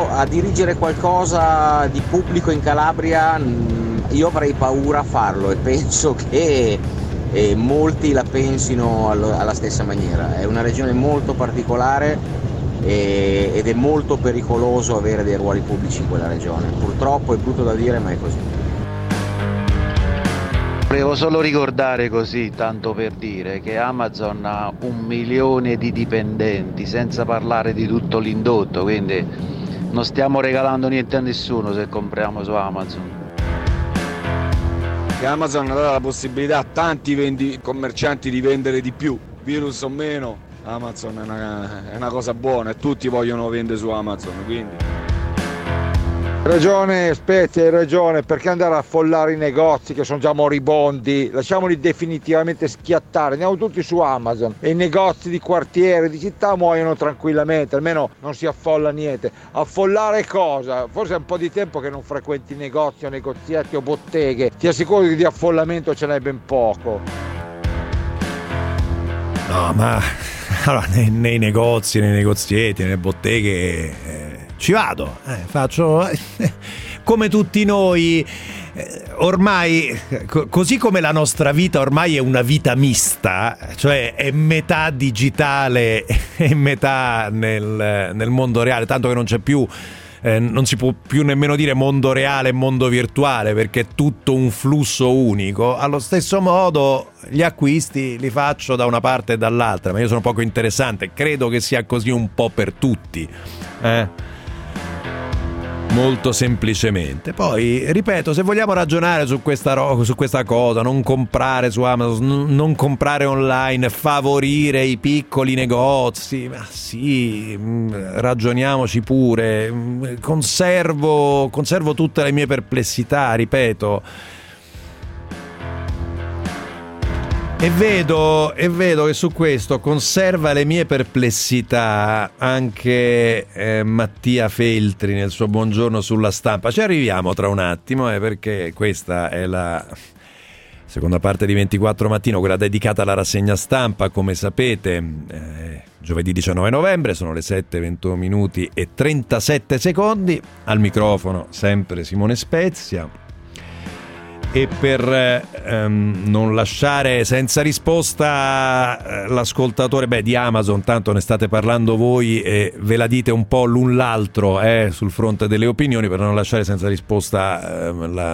a dirigere qualcosa di pubblico in Calabria io avrei paura a farlo, e penso che molti la pensino alla stessa maniera. È una regione molto particolare ed è molto pericoloso avere dei ruoli pubblici in quella regione. Purtroppo è brutto da dire, ma è così. Volevo solo ricordare, così tanto per dire, che Amazon ha 1 milione di dipendenti, senza parlare di tutto l'indotto, quindi non stiamo regalando niente a nessuno se compriamo su Amazon. Che Amazon ha dato la possibilità a tanti commercianti di vendere di più, virus o meno. Amazon è una cosa buona e tutti vogliono vendere su Amazon, quindi. Ragione Spezia, hai ragione, perché andare a affollare i negozi che sono già moribondi? Lasciamoli definitivamente schiattare, andiamo tutti su Amazon e i negozi di quartiere, di città muoiono tranquillamente, almeno non si affolla niente. Affollare cosa? Forse è un po' di tempo che non frequenti negozi o negozietti o botteghe, ti assicuro che di affollamento ce n'è ben poco. No, ma allora, nei negozi, nei negozietti, nelle botteghe ci vado, faccio come tutti noi, ormai, così come la nostra vita ormai è una vita mista, cioè è metà digitale e metà nel mondo reale, tanto che non c'è più, non si può più nemmeno dire mondo reale e mondo virtuale, perché è tutto un flusso unico. Allo stesso modo gli acquisti li faccio da una parte e dall'altra, ma io sono poco interessante, credo che sia così un po' per tutti, molto semplicemente. Poi ripeto, se vogliamo ragionare su questa cosa, non comprare su Amazon, non comprare online, favorire i piccoli negozi, ma sì, ragioniamoci pure. Conservo tutte le mie perplessità, ripeto, e vedo che su questo conserva le mie perplessità anche Mattia Feltri nel suo Buongiorno sulla Stampa. Ci arriviamo tra un attimo, perché questa è la seconda parte di 24 Mattino, quella dedicata alla rassegna stampa, come sapete, giovedì 19 novembre, sono le 7:21 minuti e 37 secondi, al microfono sempre Simone Spezia. E per non lasciare senza risposta l'ascoltatore di Amazon, tanto ne state parlando voi e ve la dite un po' l'un l'altro sul fronte delle opinioni, per non lasciare senza risposta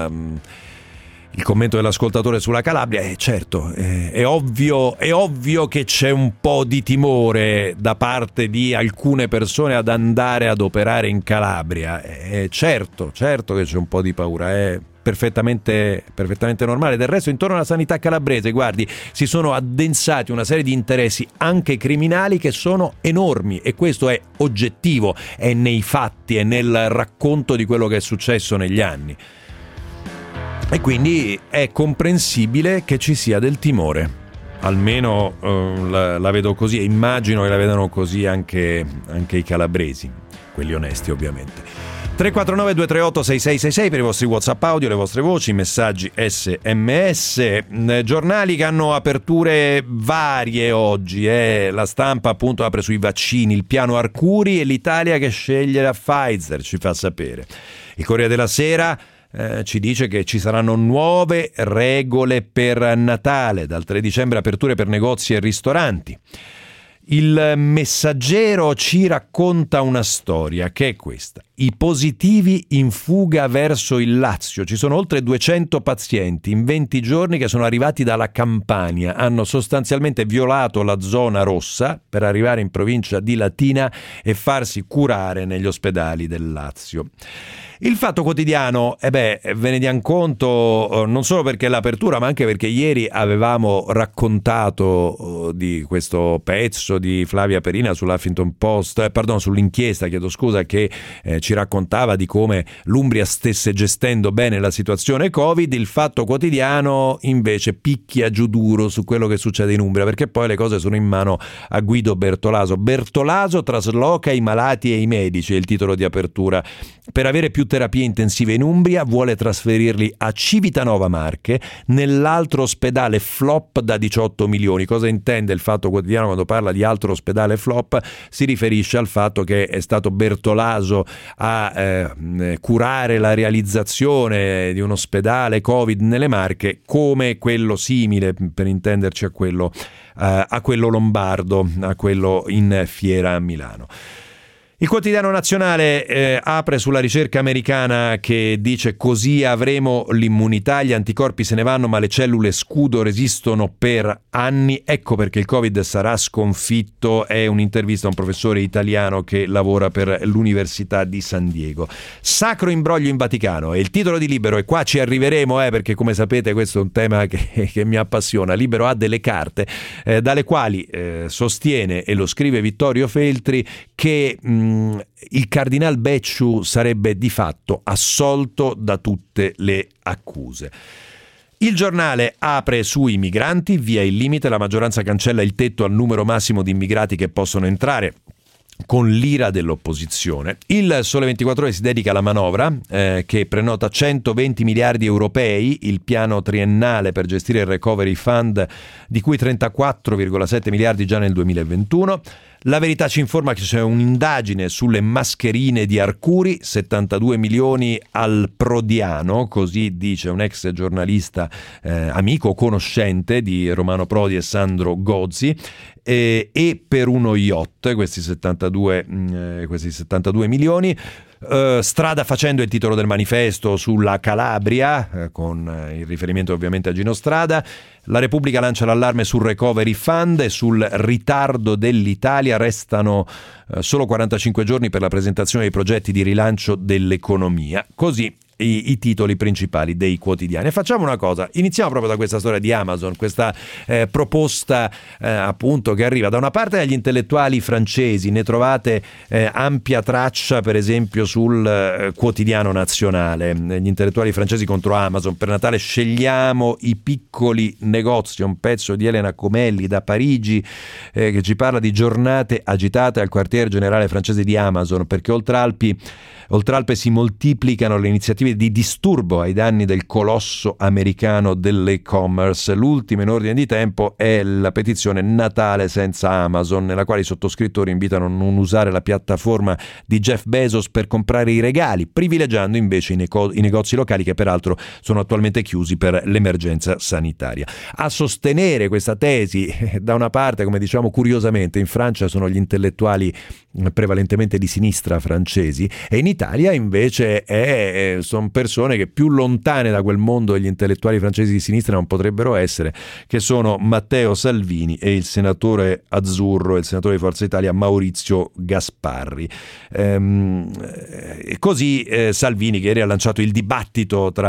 il commento dell'ascoltatore sulla Calabria, certo, è ovvio che c'è un po' di timore da parte di alcune persone ad andare ad operare in Calabria, certo che c'è un po' di paura, è perfettamente normale. Del resto, intorno alla sanità calabrese, guardi, si sono addensati una serie di interessi anche criminali che sono enormi, e questo è oggettivo, è nei fatti, è nel racconto di quello che è successo negli anni, e quindi è comprensibile che ci sia del timore, almeno la vedo così, e immagino che la vedano così anche i calabresi, quelli onesti ovviamente. 349-238-6666 per i vostri WhatsApp audio, le vostre voci, messaggi SMS. Giornali che hanno aperture varie oggi, La Stampa appunto apre sui vaccini, il piano Arcuri e l'Italia che sceglie la Pfizer, ci fa sapere. Il Corriere della Sera ci dice che ci saranno nuove regole per Natale, dal 3 dicembre aperture per negozi e ristoranti. Il Messaggero ci racconta una storia, che è questa: i positivi in fuga verso il Lazio. Ci sono oltre 200 pazienti in 20 giorni che sono arrivati dalla Campania, hanno sostanzialmente violato la zona rossa per arrivare in provincia di Latina e farsi curare negli ospedali del Lazio. Il Fatto Quotidiano, ve ne diamo conto, non solo perché è l'apertura, ma anche perché ieri avevamo raccontato di questo pezzo di Flavia Perina sull'Huffington Post, sull'inchiesta, che ci raccontava di come l'Umbria stesse gestendo bene la situazione Covid. Il Fatto Quotidiano invece picchia giù duro su quello che succede in Umbria, perché poi le cose sono in mano a Guido Bertolaso. Bertolaso trasloca i malati e i medici, è il titolo di apertura. Per avere più terapie intensive in Umbria vuole trasferirli a Civitanova Marche, nell'altro ospedale flop da 18 milioni. Cosa intende il Fatto Quotidiano quando parla di altro ospedale flop? Si riferisce al fatto che è stato Bertolaso a curare la realizzazione di un ospedale Covid nelle Marche, come quello simile, per intenderci, a quello lombardo, a quello in Fiera a Milano. Il quotidiano nazionale apre sulla ricerca americana che dice: così avremo l'immunità, gli anticorpi se ne vanno ma le cellule scudo resistono per anni, ecco perché il Covid sarà sconfitto. È un'intervista a un professore italiano che lavora per l'Università di San Diego. Sacro imbroglio in Vaticano è il titolo di Libero, e qua ci arriveremo perché, come sapete, questo è un tema che mi appassiona. Libero ha delle carte dalle quali sostiene, e lo scrive Vittorio Feltri, che il cardinal Becciu sarebbe di fatto assolto da tutte le accuse. Il Giornale apre sui migranti, via il limite, la maggioranza cancella il tetto al numero massimo di immigrati che possono entrare, con l'ira dell'opposizione. Il Sole 24 Ore si dedica alla manovra che prenota 120 miliardi europei, il piano triennale per gestire il Recovery Fund, di cui 34,7 miliardi già nel 2021. La Verità ci informa che c'è un'indagine sulle mascherine di Arcuri, 72 milioni al Prodiano, così dice un ex giornalista amico, conoscente di Romano Prodi e Sandro Gozzi, e per uno yacht questi 72 milioni. Strada facendo il titolo del manifesto sulla Calabria, con il riferimento ovviamente a Gino Strada. La Repubblica lancia l'allarme sul Recovery Fund e sul ritardo dell'Italia. Restano solo 45 giorni per la presentazione dei progetti di rilancio dell'economia. Così i titoli principali dei quotidiani. E facciamo una cosa, iniziamo proprio da questa storia di Amazon, questa proposta appunto che arriva da una parte dagli intellettuali francesi. Ne trovate ampia traccia per esempio sul Quotidiano Nazionale. Gli intellettuali francesi contro Amazon: per Natale scegliamo i piccoli negozi, un pezzo di Elena Comelli da Parigi che ci parla di giornate agitate al quartier generale francese di Amazon, perché oltre Alpe si moltiplicano le iniziative di disturbo ai danni del colosso americano dell'e-commerce. L'ultima in ordine di tempo è la petizione Natale senza Amazon, nella quale i sottoscrittori invitano a non usare la piattaforma di Jeff Bezos per comprare i regali, privilegiando invece i negozi locali, che peraltro sono attualmente chiusi per l'emergenza sanitaria. A sostenere questa tesi, da una parte, come diciamo curiosamente, in Francia sono gli intellettuali prevalentemente di sinistra francesi, e in Italia invece sono persone che più lontane da quel mondo degli intellettuali francesi di sinistra non potrebbero essere, che sono Matteo Salvini e il senatore azzurro, il senatore di Forza Italia Maurizio Gasparri. Così Salvini, che ieri ha lanciato il dibattito tra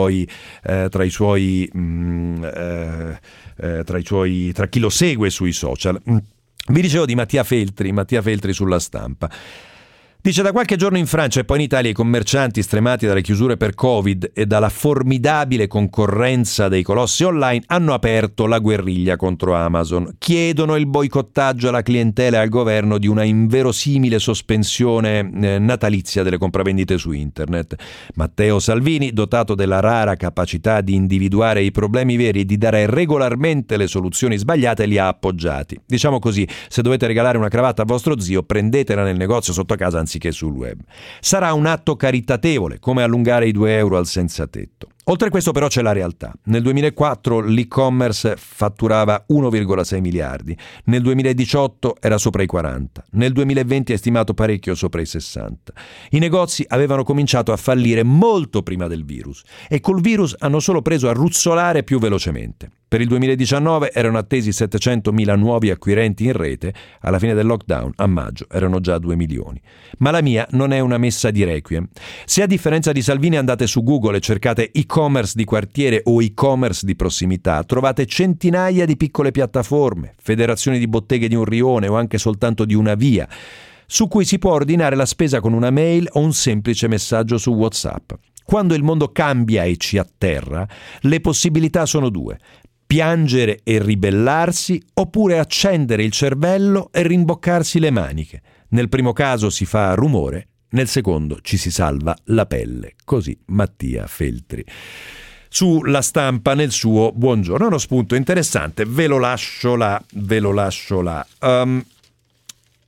chi lo segue sui social. Vi dicevo di Mattia Feltri sulla Stampa. Dice: da qualche giorno in Francia e poi in Italia i commercianti, stremati dalle chiusure per Covid e dalla formidabile concorrenza dei colossi online, hanno aperto la guerriglia contro Amazon. Chiedono il boicottaggio alla clientela e al governo di una inverosimile sospensione natalizia delle compravendite su internet. Matteo Salvini, dotato della rara capacità di individuare i problemi veri e di dare regolarmente le soluzioni sbagliate, li ha appoggiati. Diciamo così: se dovete regalare una cravatta a vostro zio, prendetela nel negozio sotto casa anziché sul web. Sarà un atto caritatevole, come allungare i 2 euro al senza tetto. Oltre a questo però c'è la realtà. Nel 2004 l'e-commerce fatturava 1,6 miliardi, nel 2018 era sopra i 40, nel 2020 è stimato parecchio sopra i 60. I negozi avevano cominciato a fallire molto prima del virus e col virus hanno solo preso a ruzzolare più velocemente. Per il 2019 erano attesi 700.000 nuovi acquirenti in rete, alla fine del lockdown, a maggio, erano già 2 milioni. Ma la mia non è una messa di requiem. Se a differenza di Salvini andate su Google e cercate e-commerce di quartiere o e-commerce di prossimità, trovate centinaia di piccole piattaforme, federazioni di botteghe di un rione o anche soltanto di una via, su cui si può ordinare la spesa con una mail o un semplice messaggio su WhatsApp. Quando il mondo cambia e ci atterra, le possibilità sono due: piangere e ribellarsi, oppure accendere il cervello e rimboccarsi le maniche. Nel primo caso si fa rumore, nel secondo ci si salva la pelle. Così Mattia Feltri sulla Stampa nel suo Buongiorno. È uno spunto interessante, ve lo lascio là.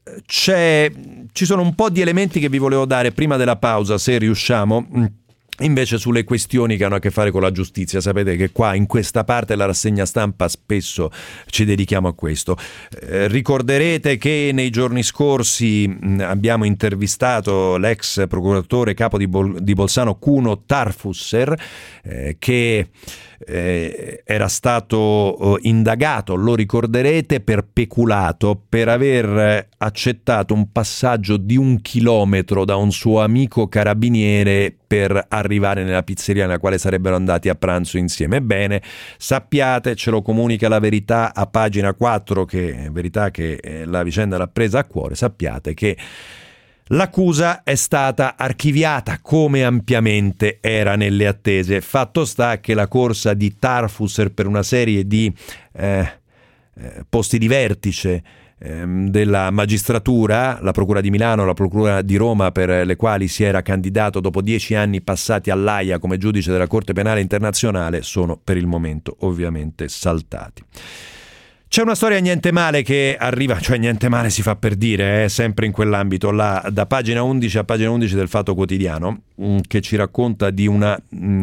ci sono un po' di elementi che vi volevo dare prima della pausa, se riusciamo, invece sulle questioni che hanno a che fare con la giustizia. Sapete che qua in questa parte della rassegna stampa spesso ci dedichiamo a questo. Ricorderete che nei giorni scorsi abbiamo intervistato l'ex procuratore capo di Bolzano Kuno Tarfusser, che era stato indagato, lo ricorderete, per peculato, per aver accettato un passaggio di 1 chilometro da un suo amico carabiniere per arrivare nella pizzeria nella quale sarebbero andati a pranzo insieme. Ebbene, sappiate, ce lo comunica La Verità a pagina 4, che Verità che la vicenda l'ha presa a cuore, sappiate che l'accusa è stata archiviata, come ampiamente era nelle attese. Fatto sta che la corsa di Tarfusser per una serie di posti di vertice della magistratura, la Procura di Milano, la Procura di Roma, per le quali si era candidato dopo 10 anni passati all'Aia come giudice della Corte Penale Internazionale, sono per il momento ovviamente saltati. C'è una storia niente male che arriva, cioè niente male si fa per dire, sempre in quell'ambito là, da pagina 11 a pagina 11 del Fatto Quotidiano, che ci racconta di una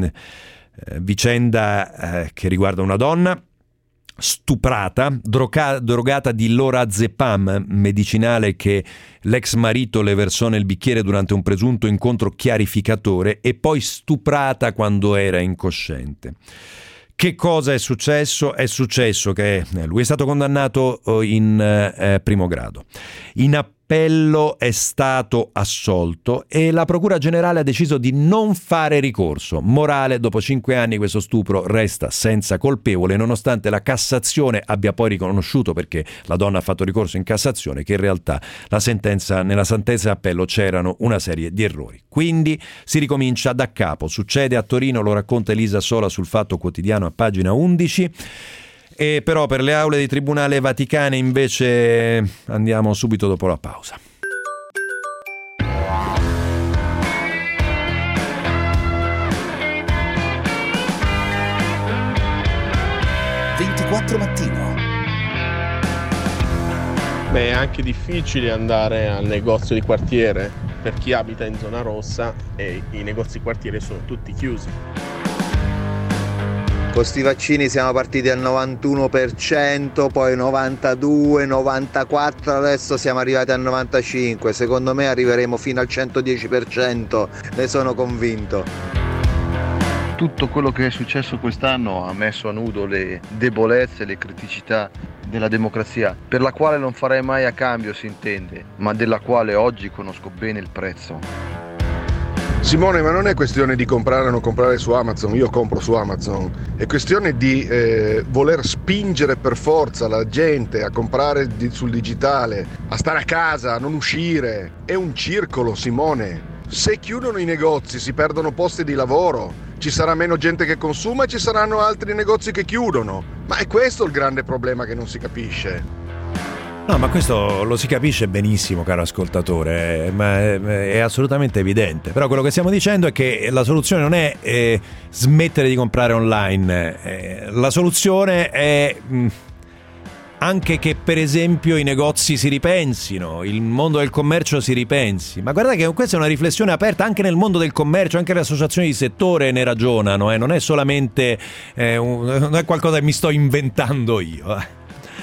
vicenda che riguarda una donna stuprata, drogata di lorazepam, medicinale che l'ex marito le versò nel bicchiere durante un presunto incontro chiarificatore, e poi stuprata quando era incosciente. Che cosa è successo? È successo che lui è stato condannato in primo grado. In appello è stato assolto e la Procura Generale ha deciso di non fare ricorso. Morale: dopo 5 anni questo stupro resta senza colpevole, nonostante la Cassazione abbia poi riconosciuto, perché la donna ha fatto ricorso in Cassazione, che in realtà nella sentenza d'appello c'erano una serie di errori. Quindi si ricomincia da capo. Succede a Torino, lo racconta Elisa Sola sul Fatto Quotidiano a pagina 11. E però per le aule di Tribunale Vaticane invece andiamo subito dopo la pausa. Mattino. Beh, è anche difficile andare al negozio di quartiere per chi abita in zona rossa e i negozi di quartiere sono tutti chiusi. Con sti vaccini siamo partiti al 91%, poi 92, 94, adesso siamo arrivati al 95%, secondo me arriveremo fino al 110%, ne sono convinto. Tutto quello che è successo quest'anno ha messo a nudo le debolezze, le criticità della democrazia, per la quale non farei mai a cambio, si intende, ma della quale oggi conosco bene il prezzo. Simone, ma non è questione di comprare o non comprare su Amazon, io compro su Amazon, è questione di voler spingere per forza la gente a comprare sul digitale, a stare a casa, a non uscire. È un circolo, Simone. Se chiudono i negozi si perdono posti di lavoro, ci sarà meno gente che consuma e ci saranno altri negozi che chiudono. Ma è questo il grande problema che non si capisce. No, ma questo lo si capisce benissimo, caro ascoltatore, ma è assolutamente evidente. Però quello che stiamo dicendo è che la soluzione non è smettere di comprare online. La soluzione è anche che, per esempio, i negozi si ripensino, il mondo del commercio si ripensi. Ma guardate che questa è una riflessione aperta anche nel mondo del commercio, anche le associazioni di settore ne ragionano, non è solamente non è qualcosa che mi sto inventando io.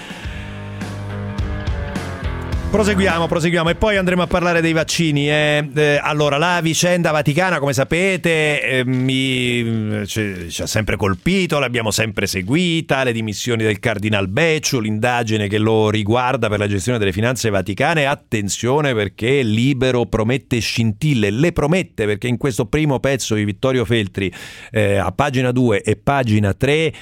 Proseguiamo e poi andremo a parlare dei vaccini. Allora, la vicenda vaticana, come sapete, ci ha sempre colpito, l'abbiamo sempre seguita, le dimissioni del Cardinal Becciu, l'indagine che lo riguarda per la gestione delle finanze vaticane. Attenzione, perché Libero promette scintille, le promette, perché in questo primo pezzo di Vittorio Feltri, a pagina 2 e pagina 3,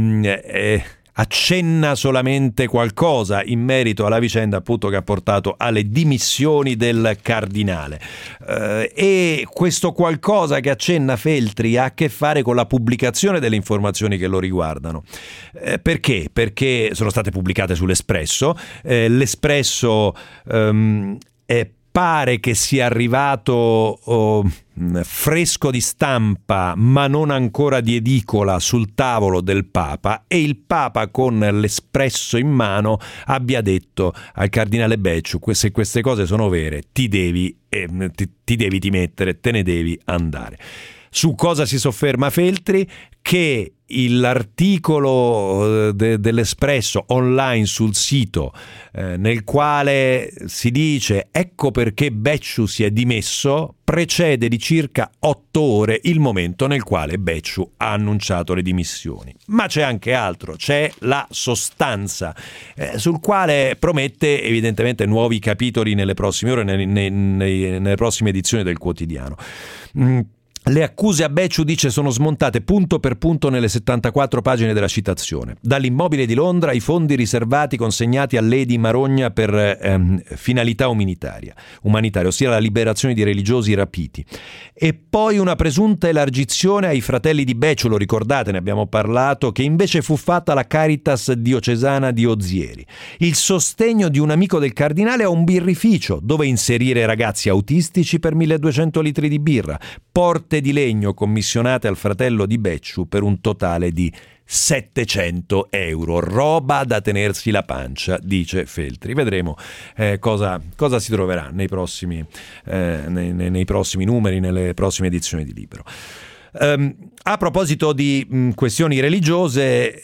accenna solamente qualcosa in merito alla vicenda, appunto, che ha portato alle dimissioni del cardinale, e questo qualcosa che accenna Feltri ha a che fare con la pubblicazione delle informazioni che lo riguardano. Perché? Perché sono state pubblicate sull'Espresso. L'Espresso pare che sia arrivato fresco di stampa ma non ancora di edicola sul tavolo del Papa, e il Papa con l'Espresso in mano abbia detto al cardinale Becciu: se queste cose sono vere ti devi dimettere, te ne devi andare. Su cosa si sofferma Feltri? Che l'articolo dell'Espresso online sul sito, nel quale si dice ecco perché Becciu si è dimesso, precede di circa 8 ore il momento nel quale Becciu ha annunciato le dimissioni. Ma c'è anche altro, c'è la sostanza, sul quale promette evidentemente nuovi capitoli nelle prossime ore, nelle prossime edizioni del quotidiano. Le accuse a Becciu, dice, sono smontate punto per punto nelle 74 pagine della citazione. Dall'immobile di Londra, i fondi riservati consegnati a Lady Marogna per finalità umanitaria, ossia la liberazione di religiosi rapiti. E poi una presunta elargizione ai fratelli di Becciu, lo ricordate, ne abbiamo parlato, che invece fu fatta alla Caritas diocesana di Ozieri. Il sostegno di un amico del cardinale a un birrificio, dove inserire ragazzi autistici per 1200 litri di birra. Porte di legno commissionate al fratello di Becciu per un totale di 700 euro. Roba da tenersi la pancia, dice Feltri. Vedremo cosa si troverà nei prossimi numeri, nelle prossime edizioni di Libero. A proposito di questioni religiose,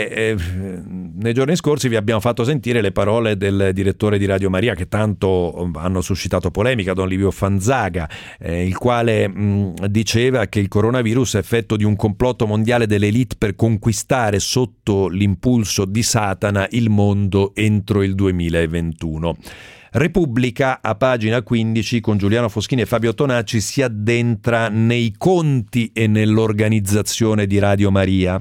nei giorni scorsi vi abbiamo fatto sentire le parole del direttore di Radio Maria, che tanto hanno suscitato polemica, Don Livio Fanzaga, il quale diceva che il coronavirus è effetto di un complotto mondiale delle elite per conquistare sotto l'impulso di Satana il mondo entro il 2021. Repubblica, a pagina 15, con Giuliano Foschini e Fabio Tonacci, si addentra nei conti e nell'organizzazione di Radio Maria.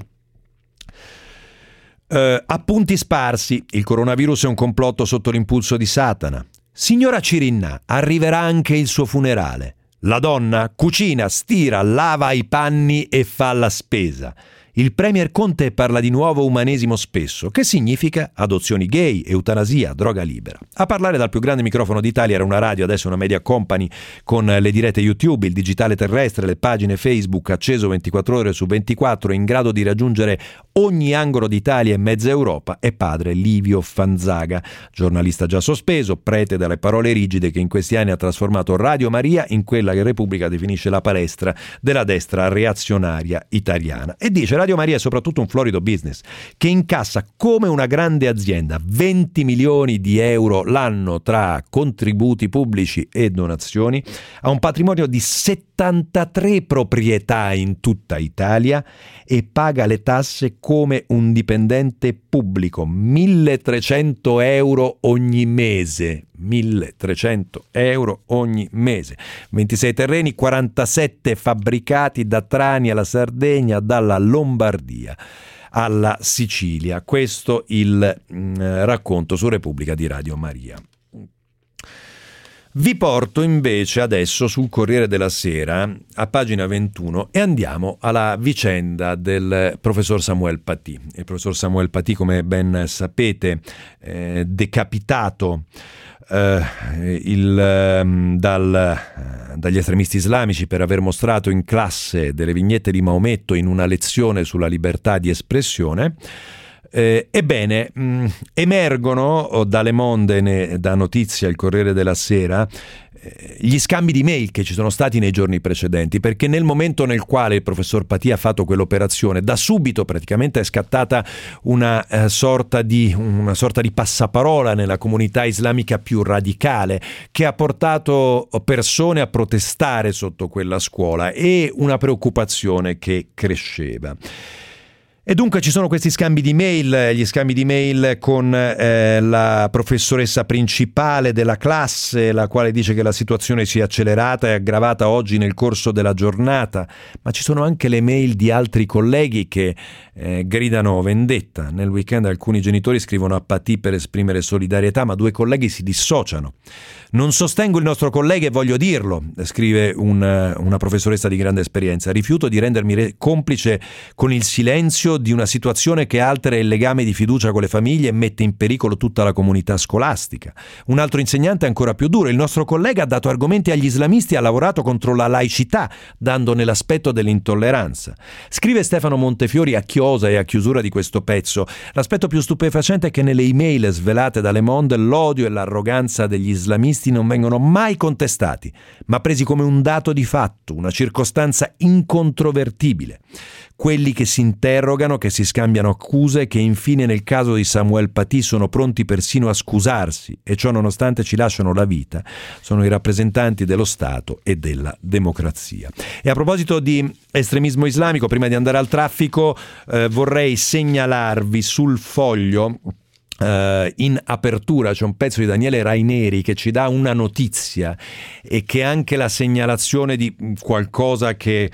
Appunti sparsi: il coronavirus è un complotto sotto l'impulso di Satana. Signora Cirinnà, arriverà anche il suo funerale. La donna cucina, stira, lava i panni e fa la spesa. Il premier Conte parla di nuovo umanesimo spesso, che significa adozioni gay, eutanasia, droga libera. A parlare dal più grande microfono d'Italia era una radio, adesso una media company, con le dirette YouTube, il digitale terrestre, le pagine Facebook, acceso 24 ore su 24, in grado di raggiungere ogni angolo d'Italia e mezza Europa, è padre Livio Fanzaga, giornalista già sospeso, prete dalle parole rigide, che in questi anni ha trasformato Radio Maria in quella che Repubblica definisce la palestra della destra reazionaria italiana. E dice: Radio Maria è soprattutto un florido business che incassa come una grande azienda 20 milioni di euro l'anno tra contributi pubblici e donazioni, ha un patrimonio di 73 proprietà in tutta Italia e paga le tasse come un dipendente pubblico, 1.300 euro ogni mese. 1.300 euro ogni mese, 26 terreni, 47 fabbricati, da Trani alla Sardegna, dalla Lombardia alla Sicilia. Questo il racconto su Repubblica di Radio Maria. Vi porto invece adesso sul Corriere della Sera, a pagina 21, e andiamo alla vicenda del professor Samuel Paty. Il professor Samuel Paty, come ben sapete, decapitato dagli estremisti islamici per aver mostrato in classe delle vignette di Maometto in una lezione sulla libertà di espressione. Ebbene, emergono da Le Monde, da Notizia, il Corriere della Sera, gli scambi di mail che ci sono stati nei giorni precedenti, perché nel momento nel quale il professor Paty ha fatto quell'operazione, da subito praticamente è scattata una sorta di passaparola nella comunità islamica più radicale, che ha portato persone a protestare sotto quella scuola, e una preoccupazione che cresceva. E dunque ci sono questi scambi di mail, gli scambi di mail con la professoressa principale della classe, la quale dice che la situazione si è accelerata e aggravata oggi nel corso della giornata, ma ci sono anche le mail di altri colleghi che gridano vendetta. Nel weekend alcuni genitori scrivono a Paty per esprimere solidarietà, ma 2 colleghi si dissociano. Non sostengo il nostro collega e voglio dirlo, scrive una professoressa di grande esperienza. Rifiuto di rendermi complice con il silenzio di una situazione che altera il legame di fiducia con le famiglie e mette in pericolo tutta la comunità scolastica. Un altro insegnante è ancora più duro. Il nostro collega ha dato argomenti agli islamisti e ha lavorato contro la laicità, dandone l'aspetto dell'intolleranza. Scrive Stefano Montefiori a chiosa e a chiusura di questo pezzo: l'aspetto più stupefacente è che nelle email svelate da Le Monde l'odio e l'arroganza degli islamisti non vengono mai contestati, ma presi come un dato di fatto, una circostanza incontrovertibile. Quelli che si interrogano, che si scambiano accuse, che infine nel caso di Samuel Paty sono pronti persino a scusarsi e ciò nonostante ci lasciano la vita, sono i rappresentanti dello Stato e della democrazia. E a proposito di estremismo islamico, prima di andare al traffico, vorrei segnalarvi sul Foglio, in apertura c'è un pezzo di Daniele Raineri che ci dà una notizia e che è anche la segnalazione di qualcosa che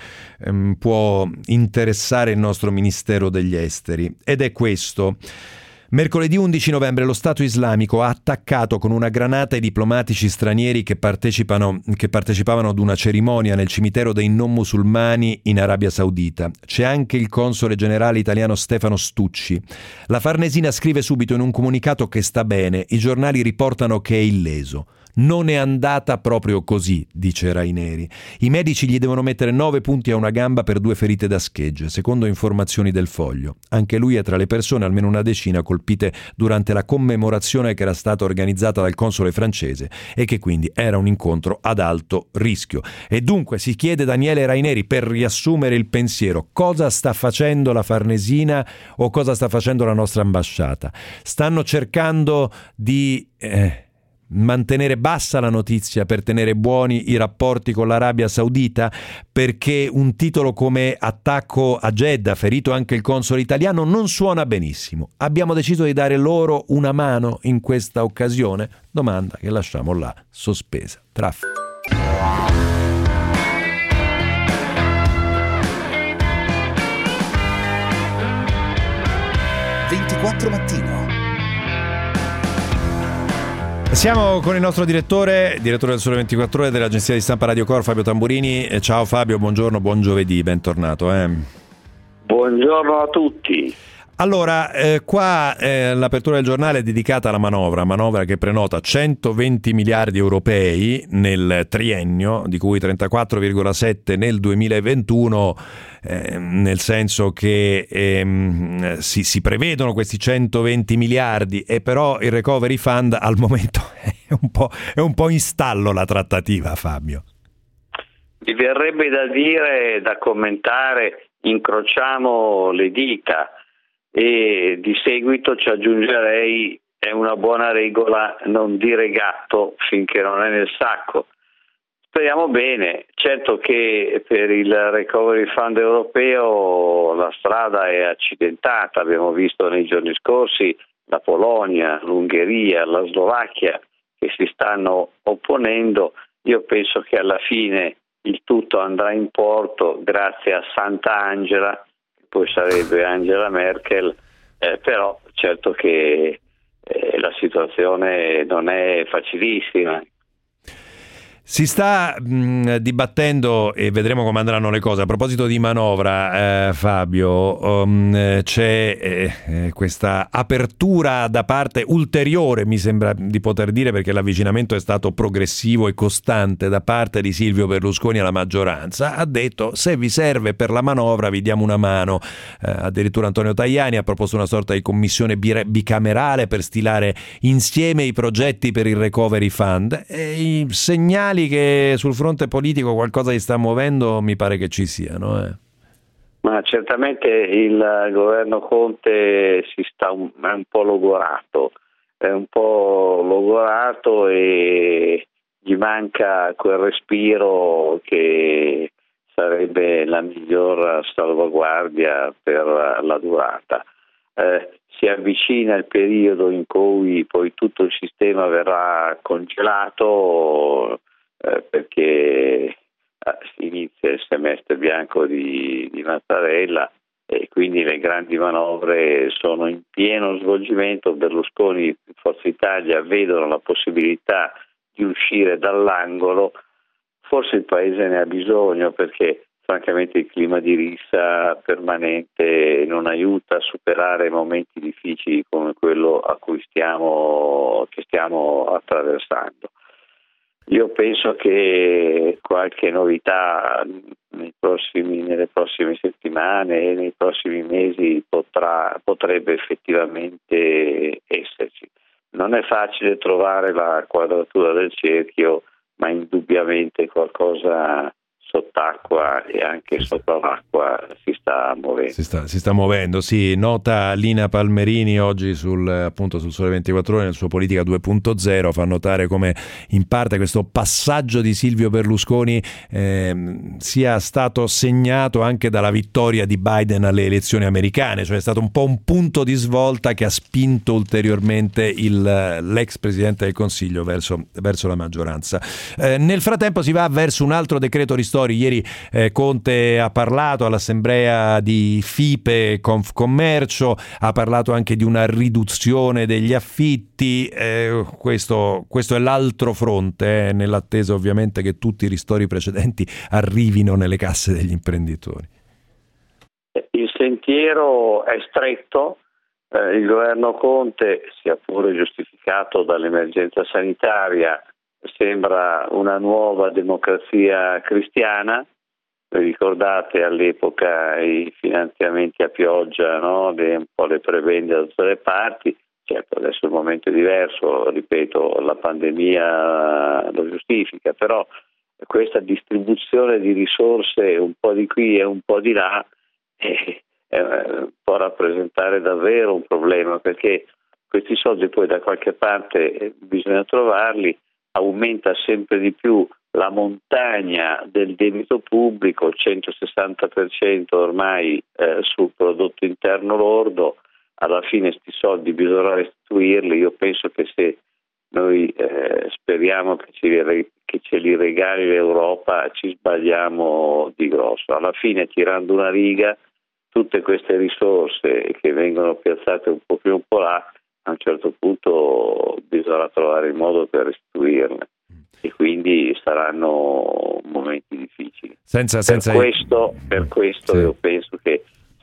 può interessare il nostro Ministero degli Esteri, ed è questo. Mercoledì 11 novembre lo Stato islamico ha attaccato con una granata i diplomatici stranieri che partecipavano ad una cerimonia nel cimitero dei non musulmani in Arabia Saudita. C'è anche il console generale italiano Stefano Stucci. La Farnesina scrive subito in un comunicato che sta bene, i giornali riportano che è illeso. Non è andata proprio così, dice Raineri. I medici gli devono mettere 9 punti a una gamba per 2 ferite da schegge, secondo informazioni del Foglio. Anche lui è tra le persone, almeno una decina, colpite durante la commemorazione che era stata organizzata dal console francese e che quindi era un incontro ad alto rischio. E dunque si chiede Daniele Raineri, per riassumere il pensiero, cosa sta facendo la Farnesina o cosa sta facendo la nostra ambasciata? Stanno cercando di mantenere bassa la notizia per tenere buoni i rapporti con l'Arabia Saudita, perché un titolo come attacco a Jeddah, ferito anche il console italiano, non suona benissimo. Abbiamo deciso di dare loro una mano in questa occasione? Domanda che lasciamo là sospesa. Traffico. Mattino. Siamo con il nostro direttore del Sole 24 Ore dell'agenzia di stampa Radio Cor, Fabio Tamburini. Ciao Fabio, buongiorno, buon giovedì, bentornato. Buongiorno a tutti. Allora, qua l'apertura del giornale è dedicata alla manovra che prenota 120 miliardi europei nel triennio, di cui 34,7 nel 2021, nel senso che si prevedono questi 120 miliardi e però il Recovery Fund al momento è un po' in stallo la trattativa, Fabio. Mi verrebbe da dire, da commentare, incrociamo le dita. E di seguito ci aggiungerei: è una buona regola non dire gatto finché non è nel sacco. Speriamo bene. Certo che per il Recovery Fund europeo la strada è accidentata, abbiamo visto nei giorni scorsi la Polonia, l'Ungheria, la Slovacchia che si stanno opponendo. Io penso che alla fine il tutto andrà in porto grazie a Sant'Angela, poi sarebbe Angela Merkel, però certo che la situazione non è facilissima. Si sta dibattendo e vedremo come andranno le cose. A proposito di manovra, Fabio, c'è questa apertura da parte ulteriore, mi sembra di poter dire, perché l'avvicinamento è stato progressivo e costante da parte di Silvio Berlusconi alla maggioranza. Ha detto: se vi serve per la manovra vi diamo una mano. Addirittura Antonio Tajani ha proposto una sorta di commissione bicamerale per stilare insieme i progetti per il Recovery Fund, e i segnali che sul fronte politico qualcosa si sta muovendo mi pare che ci siano. Ma certamente il governo Conte è un po' logorato e gli manca quel respiro che sarebbe la miglior salvaguardia per la durata. Si avvicina il periodo in cui poi tutto il sistema verrà congelato, perché si inizia il semestre bianco di Mattarella e quindi le grandi manovre sono in pieno svolgimento. Berlusconi e Forza Italia vedono la possibilità di uscire dall'angolo. Forse il Paese ne ha bisogno, perché francamente il clima di rissa permanente non aiuta a superare momenti difficili come quello a cui stiamo attraversando. Io penso che qualche novità nelle prossime settimane e nei prossimi mesi potrebbe effettivamente esserci. Non è facile trovare la quadratura del cerchio, ma indubbiamente qualcosa sott'acqua e anche sotto l'acqua si sta muovendo. Si sta muovendo, sì. Nota Lina Palmerini oggi sul Sole 24 Ore, nel suo Politica 2.0, fa notare come in parte questo passaggio di Silvio Berlusconi sia stato segnato anche dalla vittoria di Biden alle elezioni americane, cioè è stato un po' un punto di svolta che ha spinto ulteriormente l'ex Presidente del Consiglio verso la maggioranza. Nel frattempo si va verso un altro decreto ristori. Ieri Conte ha parlato all'assemblea di FIPE Confcommercio, ha parlato anche di una riduzione degli affitti, questo è l'altro fronte, nell'attesa ovviamente che tutti i ristori precedenti arrivino nelle casse degli imprenditori. Il sentiero è stretto, il governo Conte, sia pure giustificato dall'emergenza sanitaria, sembra una nuova democrazia cristiana. Ricordate all'epoca i finanziamenti a pioggia, no? Un po' le prebende da tutte le parti. Certo, adesso il momento è diverso, ripeto, la pandemia lo giustifica, però questa distribuzione di risorse un po' di qui e un po' di là può rappresentare davvero un problema, perché questi soldi poi da qualche parte bisogna trovarli. Aumenta sempre di più la montagna del debito pubblico, 160% ormai sul prodotto interno lordo. Alla fine questi soldi bisogna restituirli. Io penso che se noi speriamo che ce li regali l'Europa, ci sbagliamo di grosso. Alla fine, tirando una riga, tutte queste risorse che vengono piazzate un po' più un po' là, a un certo punto bisogna trovare il modo per restituirle, e quindi saranno momenti difficili. Per questo sì. Io penso che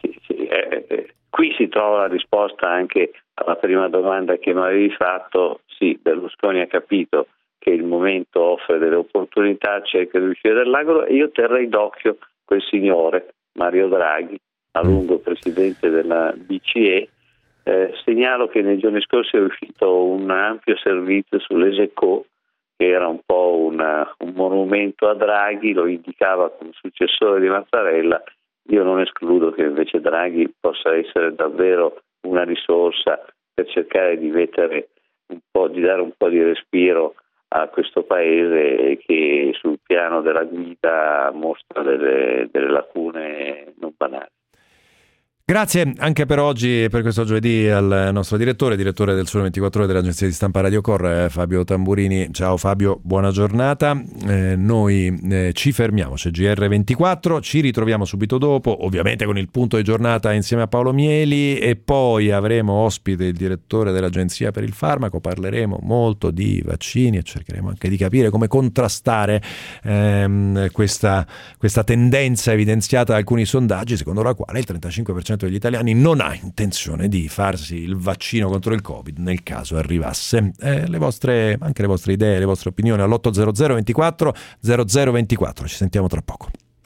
qui si trova la risposta anche alla prima domanda che mi avevi fatto. Sì, Berlusconi ha capito che il momento offre delle opportunità, cerca di uscire dall'angolo, e io terrei d'occhio quel signore Mario Draghi, a lungo presidente della BCE. Segnalo che nei giorni scorsi è uscito un ampio servizio sull'Eseco, che era un po' un monumento a Draghi, lo indicava come successore di Mattarella. Io non escludo che invece Draghi possa essere davvero una risorsa per cercare di mettere di dare un po' di respiro a questo paese che sul piano della guida mostra delle lacune non banali. Grazie anche per oggi e per questo giovedì al nostro direttore del Sole 24 Ore dell'agenzia di stampa Radio Cor, Fabio Tamburini. Ciao Fabio, buona giornata. Noi ci fermiamo, c'è GR24, ci ritroviamo subito dopo, ovviamente con il punto di giornata insieme a Paolo Mieli, e poi avremo ospite il direttore dell'Agenzia per il Farmaco. Parleremo molto di vaccini e cercheremo anche di capire come contrastare questa tendenza evidenziata da alcuni sondaggi, secondo la quale il 35% degli italiani non ha intenzione di farsi il vaccino contro il Covid nel caso arrivasse. Anche le vostre idee, le vostre opinioni all'800 24 0024. Ci sentiamo tra poco.